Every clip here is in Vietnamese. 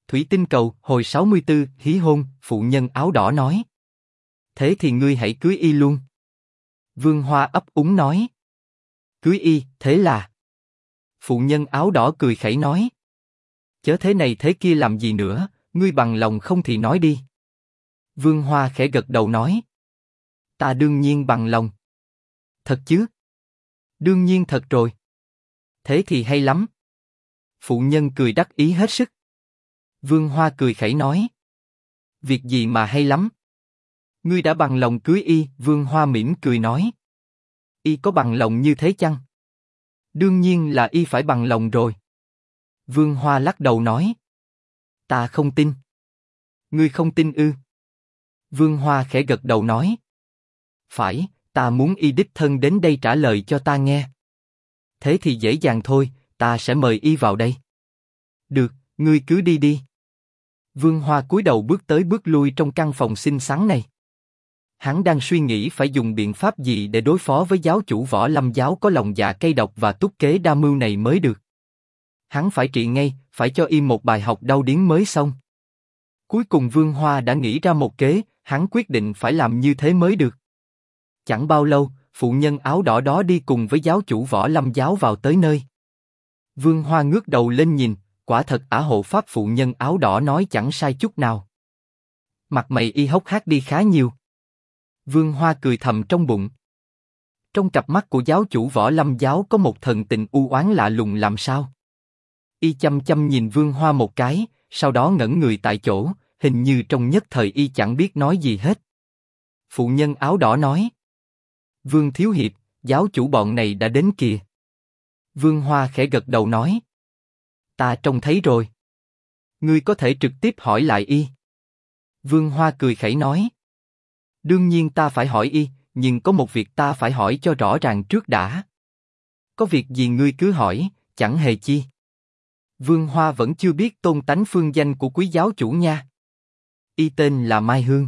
Thủy tinh cầu, hồi 64, hí hôn, phụ nhân áo đỏ nói. Thế thì ngươi hãy cưới y luôn. Vương Hoa ấp úng nói. Cưới y, thế là... Phụ nhân áo đỏ cười khẩy nói. Chớ thế này thế kia làm gì nữa, ngươi bằng lòng không thì nói đi. Vương Hoa khẽ gật đầu nói. Ta đương nhiên bằng lòng. Thật chứ? Đương nhiên thật rồi. Thế thì hay lắm. Phụ nhân cười đắc ý hết sức. Vương Hoa cười khẩy nói. Việc gì mà hay lắm? Ngươi đã bằng lòng cưới y, Vương Hoa mỉm cười nói. Y có bằng lòng như thế chăng? Đương nhiên là y phải bằng lòng rồi. Vương Hoa lắc đầu nói. Ta không tin. Ngươi không tin ư? Vương Hoa khẽ gật đầu nói. Phải, ta muốn y đích thân đến đây trả lời cho ta nghe. Thế thì dễ dàng thôi, ta sẽ mời y vào đây. Được, ngươi cứ đi đi. Vương Hoa cúi đầu bước tới bước lui trong căn phòng xinh xắn này. Hắn đang suy nghĩ phải dùng biện pháp gì để đối phó với giáo chủ Võ Lâm giáo có lòng dạ cay độc và túc kế đa mưu này mới được. Hắn phải trị ngay, phải cho y một bài học đau điếng mới xong. Cuối cùng Vương Hoa đã nghĩ ra một kế, hắn quyết định phải làm như thế mới được. Chẳng bao lâu, phụ nhân áo đỏ đó đi cùng với giáo chủ Võ Lâm giáo vào tới nơi. Vương Hoa ngước đầu lên nhìn, quả thật ả hộ pháp phụ nhân áo đỏ nói chẳng sai chút nào. Mặt mày y hốc hác đi khá nhiều. Vương Hoa cười thầm trong bụng. Trong cặp mắt của giáo chủ Võ Lâm giáo có một thần tình u oán lạ lùng làm sao? Y chăm chăm nhìn Vương Hoa một cái, sau đó ngẩn người tại chỗ, hình như trong nhất thời y chẳng biết nói gì hết. Phụ nhân áo đỏ nói. Vương Thiếu Hiệp, giáo chủ bọn này đã đến kìa. Vương Hoa khẽ gật đầu nói. Ta trông thấy rồi. Ngươi có thể trực tiếp hỏi lại y. Vương Hoa cười khẩy nói. Đương nhiên ta phải hỏi y, nhưng có một việc ta phải hỏi cho rõ ràng trước đã. Có việc gì ngươi cứ hỏi, chẳng hề chi. Vương Hoa vẫn chưa biết tôn tánh phương danh của quý giáo chủ nha. Y tên là Mai Hương.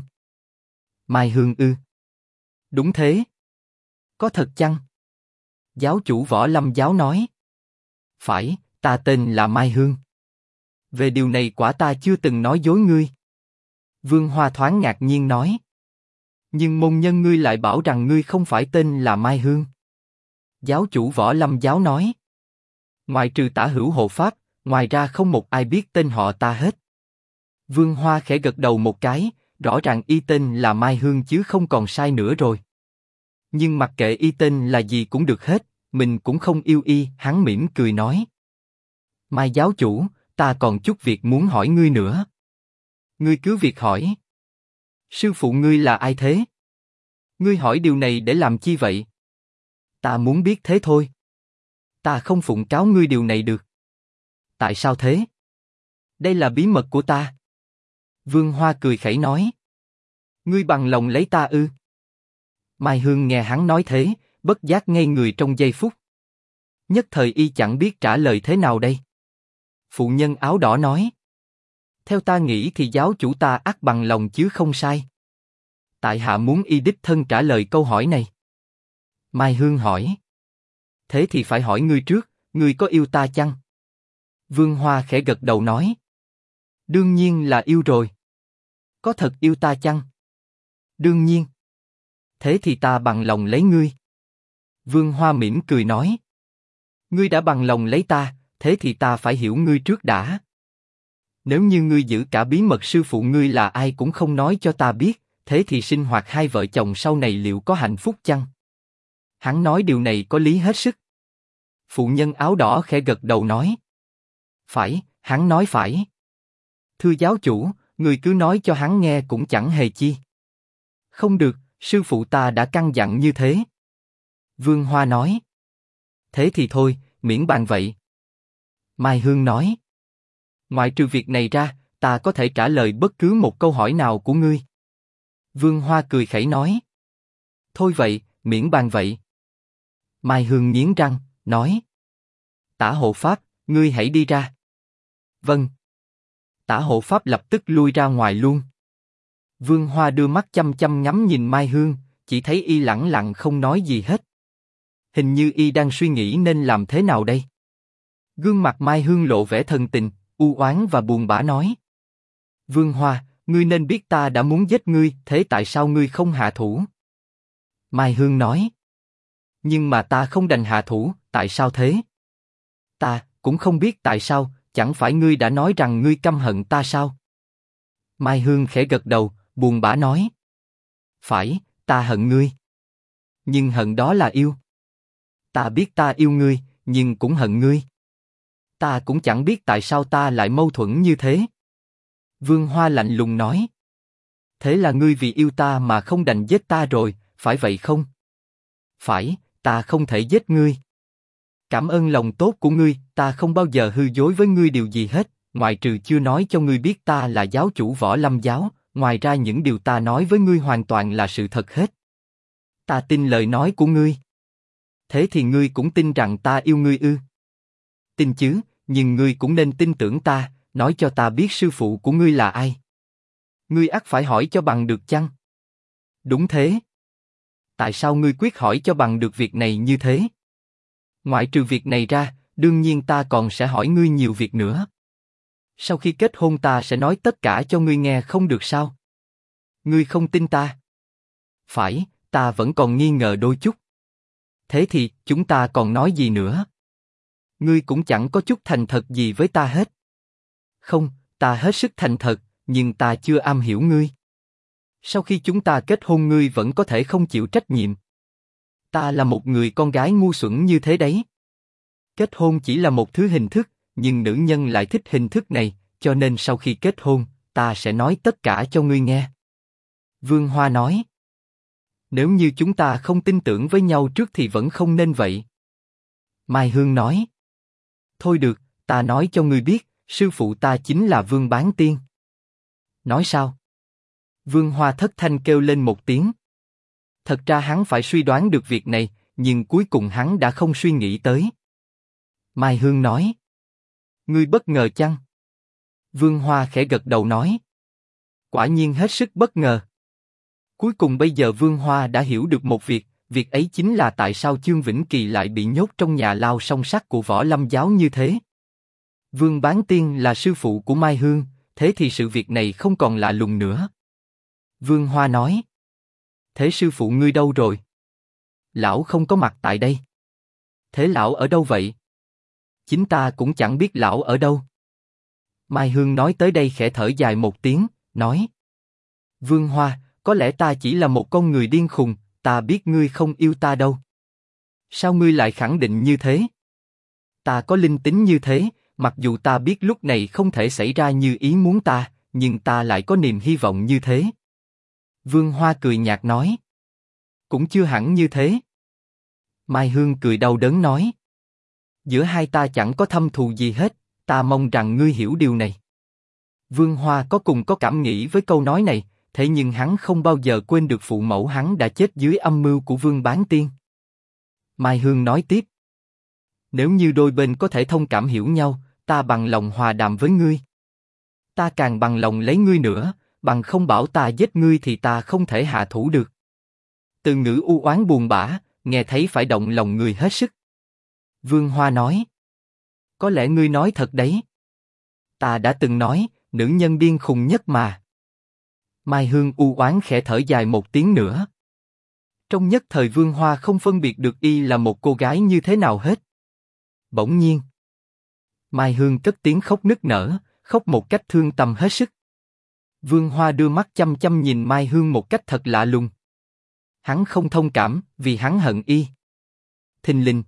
Mai Hương ư? Đúng thế. Có thật chăng? Giáo chủ Võ Lâm giáo nói. Phải, ta tên là Mai Hương. Về điều này quả ta chưa từng nói dối ngươi. Vương Hoa thoáng ngạc nhiên nói. Nhưng môn nhân ngươi lại bảo rằng ngươi không phải tên là Mai Hương. Giáo chủ Võ Lâm giáo nói. Ngoài trừ Tả Hữu hộ pháp, ngoài ra không một ai biết tên họ ta hết. Vương Hoa khẽ gật đầu một cái, rõ ràng y tên là Mai Hương chứ không còn sai nữa rồi. Nhưng mặc kệ y tên là gì cũng được hết, mình cũng không yêu y, hắn mỉm cười nói. Mai giáo chủ, ta còn chút việc muốn hỏi ngươi nữa. Ngươi cứ việc hỏi. Sư phụ ngươi là ai thế? Ngươi hỏi điều này để làm chi vậy? Ta muốn biết thế thôi. Ta không phụng cáo ngươi điều này được. Tại sao thế? Đây là bí mật của ta. Vương Hoa cười khẩy nói. Ngươi bằng lòng lấy ta ư? Mai Hương nghe hắn nói thế, bất giác ngây người trong giây phút. Nhất thời y chẳng biết trả lời thế nào đây. Phụ nhân áo đỏ nói. Theo ta nghĩ thì giáo chủ ta ắt bằng lòng chứ không sai. Tại hạ muốn y đích thân trả lời câu hỏi này. Mai Hương hỏi. Thế thì phải hỏi ngươi trước, ngươi có yêu ta chăng? Vương Hoa khẽ gật đầu nói. Đương nhiên là yêu rồi. Có thật yêu ta chăng? Đương nhiên. Thế thì ta bằng lòng lấy ngươi. Vương Hoa mỉm cười nói. Ngươi đã bằng lòng lấy ta, thế thì ta phải hiểu ngươi trước đã. Nếu như ngươi giữ cả bí mật sư phụ ngươi là ai cũng không nói cho ta biết, thế thì sinh hoạt hai vợ chồng sau này liệu có hạnh phúc chăng? Hắn nói điều này có lý hết sức. Phụ nhân áo đỏ khẽ gật đầu nói. Phải, hắn nói phải. Thưa giáo chủ, người cứ nói cho hắn nghe cũng chẳng hề chi. Không được, sư phụ ta đã căn dặn như thế. Vương Hoa nói. Thế thì thôi, miễn bàn vậy. Mai Hương nói. Ngoại trừ việc này ra, ta có thể trả lời bất cứ một câu hỏi nào của ngươi. Vương Hoa cười khẩy nói. Thôi vậy, miễn bàn vậy. Mai Hương nghiến răng, nói. Tả hộ pháp, ngươi hãy đi ra. Vâng. Tả hộ pháp lập tức lui ra ngoài luôn. Vương Hoa đưa mắt chăm chăm ngắm nhìn Mai Hương, chỉ thấy y lẳng lặng không nói gì hết. Hình như y đang suy nghĩ nên làm thế nào đây. Gương mặt Mai Hương lộ vẻ thần tình, u oán và buồn bã nói. Vương Hoa, ngươi nên biết ta đã muốn giết ngươi, thế tại sao ngươi không hạ thủ? Mai Hương nói. Nhưng mà ta không đành hạ thủ, tại sao thế? Ta cũng không biết tại sao, chẳng phải ngươi đã nói rằng ngươi căm hận ta sao? Mai Hương khẽ gật đầu, buồn bã nói. Phải, ta hận ngươi. Nhưng hận đó là yêu. Ta biết ta yêu ngươi, nhưng cũng hận ngươi. Ta cũng chẳng biết tại sao ta lại mâu thuẫn như thế. Vương Hoa lạnh lùng nói. Thế là ngươi vì yêu ta mà không đành giết ta rồi, phải vậy không? Phải, ta không thể giết ngươi. Cảm ơn lòng tốt của ngươi, ta không bao giờ hư dối với ngươi điều gì hết, ngoại trừ chưa nói cho ngươi biết ta là giáo chủ Võ Lâm giáo, ngoài ra những điều ta nói với ngươi hoàn toàn là sự thật hết. Ta tin lời nói của ngươi. Thế thì ngươi cũng tin rằng ta yêu ngươi ư? Tin chứ, nhưng ngươi cũng nên tin tưởng ta, nói cho ta biết sư phụ của ngươi là ai. Ngươi ắt phải hỏi cho bằng được chăng? Đúng thế. Tại sao ngươi quyết hỏi cho bằng được việc này như thế? Ngoại trừ việc này ra, đương nhiên ta còn sẽ hỏi ngươi nhiều việc nữa. Sau khi kết hôn ta sẽ nói tất cả cho ngươi nghe không được sao? Ngươi không tin ta? Phải, ta vẫn còn nghi ngờ đôi chút. Thế thì, chúng ta còn nói gì nữa? Ngươi cũng chẳng có chút thành thật gì với ta hết. Không, ta hết sức thành thật, nhưng ta chưa am hiểu ngươi. Sau khi chúng ta kết hôn ngươi vẫn có thể không chịu trách nhiệm. Ta là một người con gái ngu xuẩn như thế đấy. Kết hôn chỉ là một thứ hình thức, nhưng nữ nhân lại thích hình thức này, cho nên sau khi kết hôn, ta sẽ nói tất cả cho ngươi nghe. Vương Hoa nói. Nếu như chúng ta không tin tưởng với nhau trước thì vẫn không nên vậy. Mai Hương nói. Thôi được, ta nói cho ngươi biết, sư phụ ta chính là Vương Bán Tiên. Nói sao? Vương Hoa thất thanh kêu lên một tiếng. Thật ra hắn phải suy đoán được việc này, nhưng cuối cùng hắn đã không suy nghĩ tới. Mai Hương nói. Ngươi bất ngờ chăng? Vương Hoa khẽ gật đầu nói. Quả nhiên hết sức bất ngờ. Cuối cùng bây giờ Vương Hoa đã hiểu được một việc, việc ấy chính là tại sao Chương Vĩnh Kỳ lại bị nhốt trong nhà lao song sắt của Võ Lâm giáo như thế. Vương Bán Tiên là sư phụ của Mai Hương, thế thì sự việc này không còn lạ lùng nữa. Vương Hoa nói. Thế sư phụ ngươi đâu rồi? Lão không có mặt tại đây. Thế lão ở đâu vậy? Chính ta cũng chẳng biết lão ở đâu. Mai Hương nói tới đây khẽ thở dài một tiếng, nói. Vương Hoa, có lẽ ta chỉ là một con người điên khùng, ta biết ngươi không yêu ta đâu. Sao ngươi lại khẳng định như thế? Ta có linh tính như thế, mặc dù ta biết lúc này không thể xảy ra như ý muốn ta, nhưng ta lại có niềm hy vọng như thế. Vương Hoa cười nhạt nói. Cũng chưa hẳn như thế. Mai Hương cười đau đớn nói. Giữa hai ta chẳng có thâm thù gì hết, ta mong rằng ngươi hiểu điều này. Vương Hoa cùng có cảm nghĩ với câu nói này, thế nhưng hắn không bao giờ quên được phụ mẫu hắn đã chết dưới âm mưu của Vương Bán Tiên. Mai Hương nói tiếp. Nếu như đôi bên có thể thông cảm hiểu nhau, ta bằng lòng hòa đàm với ngươi. Ta càng bằng lòng lấy ngươi nữa, bằng không bảo ta giết ngươi thì ta không thể hạ thủ được. Từ ngữ u oán buồn bã, nghe thấy phải động lòng người hết sức. Vương Hoa nói. Có lẽ ngươi nói thật đấy. Ta đã từng nói, nữ nhân điên khùng nhất mà. Mai Hương u oán khẽ thở dài một tiếng nữa. Trong nhất thời Vương Hoa không phân biệt được y là một cô gái như thế nào hết. Bỗng nhiên, Mai Hương cất tiếng khóc nức nở, khóc một cách thương tâm hết sức. Vương Hoa đưa mắt chăm chăm nhìn Mai Hương một cách thật lạ lùng. Hắn không thông cảm, vì hắn hận y. Thình lình,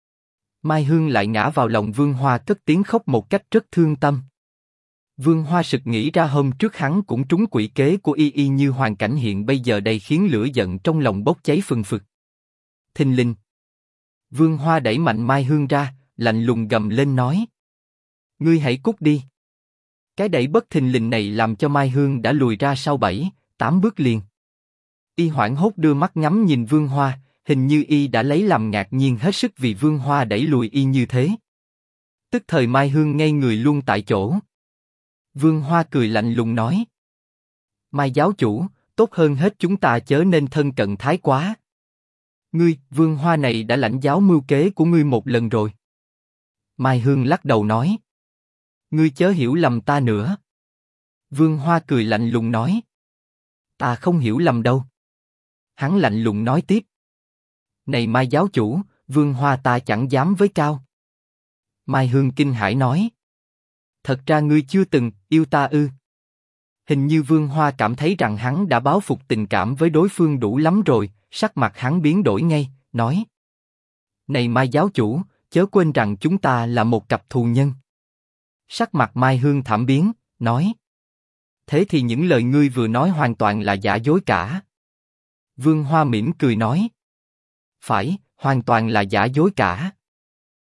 Mai Hương lại ngã vào lòng Vương Hoa cất tiếng khóc một cách rất thương tâm. Vương Hoa sực nghĩ ra hôm trước hắn cũng trúng quỷ kế của y như hoàn cảnh hiện bây giờ đây khiến lửa giận trong lòng bốc cháy phừng phực. Thình lình, Vương Hoa đẩy mạnh Mai Hương ra, lạnh lùng gầm lên nói. Ngươi hãy cút đi. Cái đẩy bất thình lình này làm cho Mai Hương đã lùi ra sau 7-8 bước liền. Y hoảng hốt đưa mắt ngắm nhìn Vương Hoa, hình như y đã lấy làm ngạc nhiên hết sức vì Vương Hoa đẩy lùi y như thế. Tức thời Mai Hương ngây người luôn tại chỗ. Vương Hoa cười lạnh lùng nói. Mai giáo chủ, tốt hơn hết chúng ta chớ nên thân cận thái quá. Ngươi, Vương Hoa này đã lãnh giáo mưu kế của ngươi một lần rồi. Mai Hương lắc đầu nói. Ngươi chớ hiểu lầm ta nữa. Vương Hoa cười lạnh lùng nói. Ta không hiểu lầm đâu. Hắn lạnh lùng nói tiếp. Này Mai giáo chủ, Vương Hoa ta chẳng dám với cao. Mai Hương kinh hãi nói. Thật ra ngươi chưa từng yêu ta ư? Hình như Vương Hoa cảm thấy rằng hắn đã báo phục tình cảm với đối phương đủ lắm rồi, sắc mặt hắn biến đổi ngay, nói. Này Mai giáo chủ, chớ quên rằng chúng ta là một cặp thù nhân. Sắc mặt Mai Hương thảm biến, nói. Thế thì những lời ngươi vừa nói hoàn toàn là giả dối cả. Vương Hoa mỉm cười nói. Phải, hoàn toàn là giả dối cả.